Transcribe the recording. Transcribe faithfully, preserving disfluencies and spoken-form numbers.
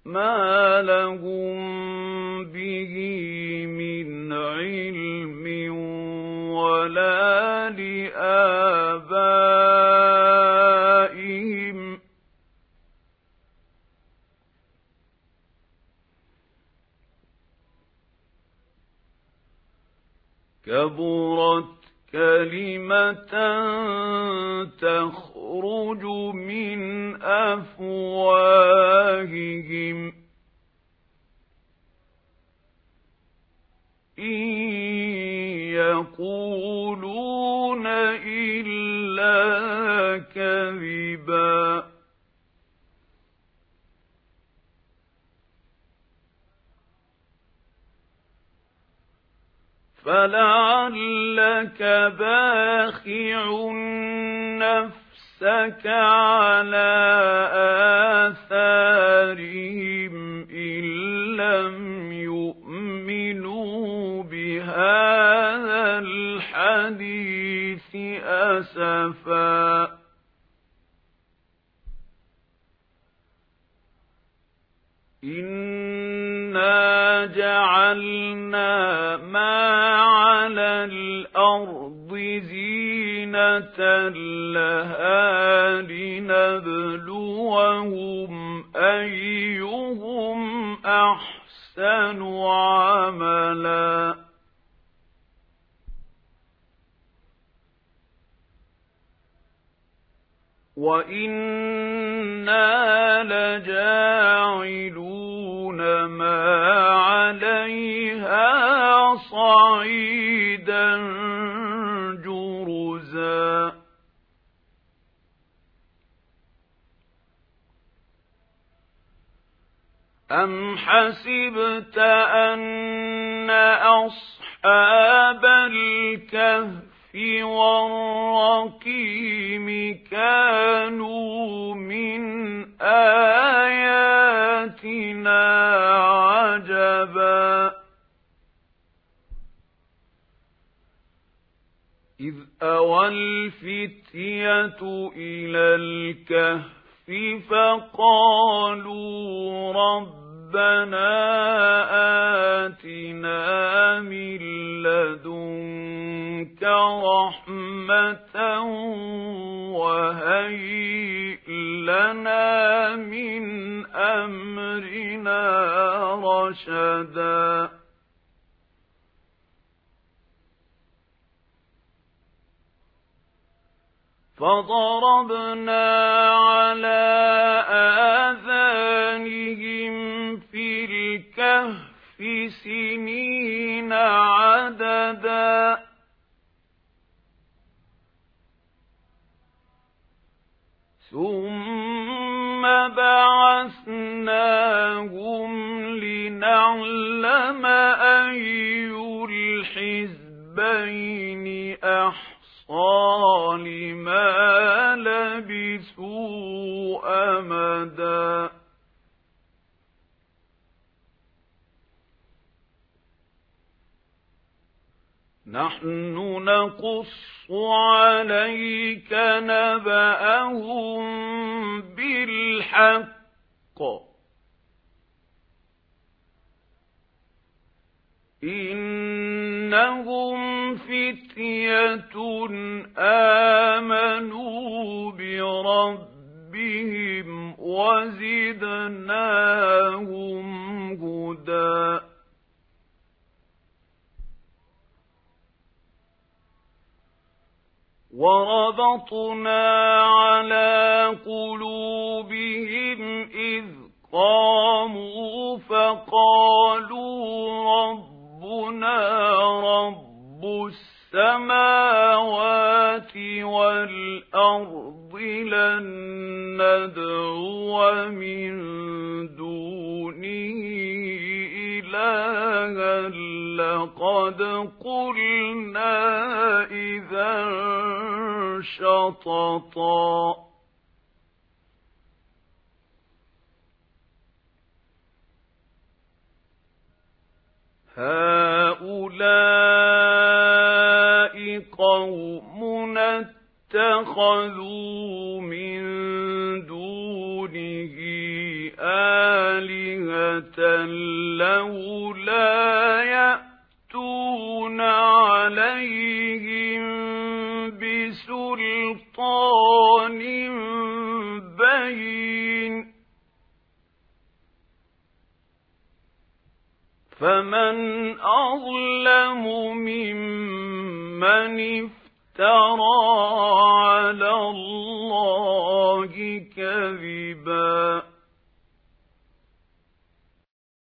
مَا لَهُم بِهِ مِنْ عِلْمٍ وَلَا لِآبَائِهِمْ ۚ كَبُرَتْ كَلِمَةً تَخْرُجُ مِنْ أَفْوَاهِهِمْ إِنْ يَقُولُونَ إِلَّا كَذِبًا فَلَعَلَّكَ بَاخِعٌ نَّفْسَكَ عَلَىٰ آثَارِهِمْ إِن لَّمْ يُؤْمِنُوا بِهَٰذَا الْحَدِيثِ أَسَفًا إِنَّا جَعَلْنَا مَا عَلَى الْأَرْضِ زِينَةً لَّهَا لِنَبْلُوَهُمْ أَيُّهُمْ أَحْسَنُ عَمَلًا وَإِنَّا لَجَاعِلُونَ مَا عَلَيْهَا صَعِيدًا جُرُزًا أَمْ حَسِبْتَ أَنَّ أَصْحَابَ الْكَهْفِ وَالرَّقِيمِ كَانُوا مِنْ آيَاتِنَا عَجَبًا إِذْ أَوَى الْفِتْيَةُ إِلَى الْكَهْفِ فَقَالُوا رَبَّنَا آتِنَا مِن لَّدُنكَ رَحْمَةً وَهَيِّئْ لَنَا مِنْ أَمْرِنَا رَشَدًا فَضَرَبْنَا عَلَىٰ آذَانِهِمْ فِي الْكَهْفِ سِنِينَ عَدَدًا ثُمَّ بَعَثْنَاهُمْ لِنَعْلَمَ أَيُّ الْحِزْبَيْنِ أَحْصَىٰ لِمَا لَبِثُوا أَمَدًا نَحْنُ نَقُصُّ عَلَيْكَ نَبَأَهُم بِالْحَقِّ إِنَّهُمْ فِتْيَةٌ آمَنُوا بِرَبِّهِمْ وَزِدْنَاهُمْ هُدًى وَرَبَطْنَا عَلَىٰ قُلُوبِهِمْ إِذْ قَامُوا فَقَالُوا رَبُّنَا رَبُّ السَّمَاوَاتِ وَالْأَرْضِ لَن نَّدْعُوَ مِن دُونِهِ إِلَٰهًا لَّقَدْ قُلْنَا إِذًا شَطَطًا هَٰؤُلَاءِ قَوْمُنَا اتَّخَذُوا مِن دُونِهِ آلِهَةً فمن أظلم ممن افترى على الله كذبا